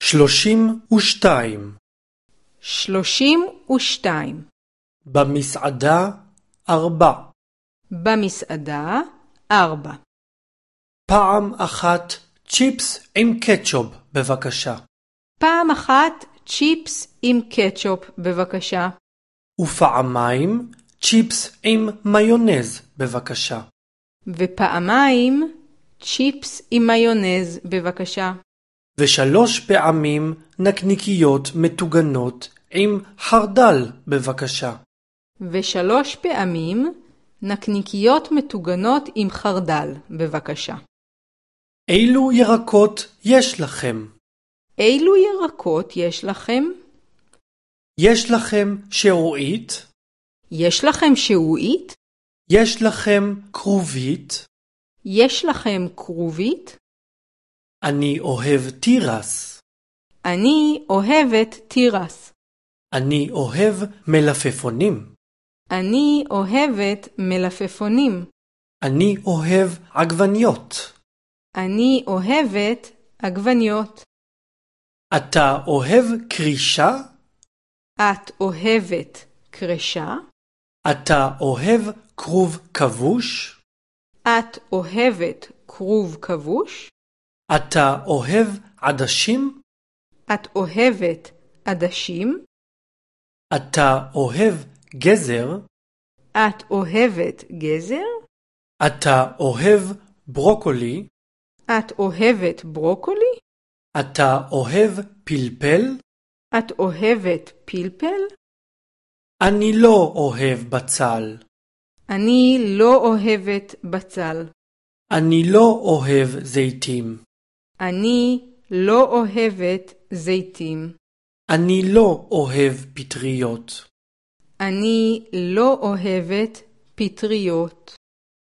32. 32. במסעדה 4. במסעדה 4. פעם אחת צ'יפס עם קטשופ בבקשה. פעם אחת צ'יפס עם קטשופ בבקשה. ופעמיים צ'יפס עם מיונז בבקשה. ופעמיים צ'יפס עם מיונז בבקשה. ו3 פעמים נקניקיות מטוגנות עם חרדל בבקשה. ו3 פעמים נקניקיות מטוגנות עם חרדל בבקשה. אילו ירקות יש לכם? אילו ירקות יש לכם? יש לכם שעועית? יש לכם שעועית? יש לכם כרובית? יש לכם כרובית? אני אוהב תירס. אני אוהבת תירס. אני אוהב מלפפונים. אני אוהבת מלפפונים. אני אוהב עגבניות. אני אוהבת עגבניות. אתה אוהב קרישה? את אוהבת קרישה? אתה אוהב כרוב כבוש? את אוהבת כרוב כבוש? אתה אוהב עדשים? את אוהבת עדשים? אתה אוהב גזר? את אוהבת גזר? אתה אוהב ברוקולי? את אוהבת ברוקולי? אתה אוהב פלפל? את אוהבת פלפל? אני לא אוהב בצל. אני לא אוהבת בצל. אני לא אוהב זיתים. אני לא אוהבת זיתים. אני לא אוהב פטריות. אני לא אוהבת פטריות.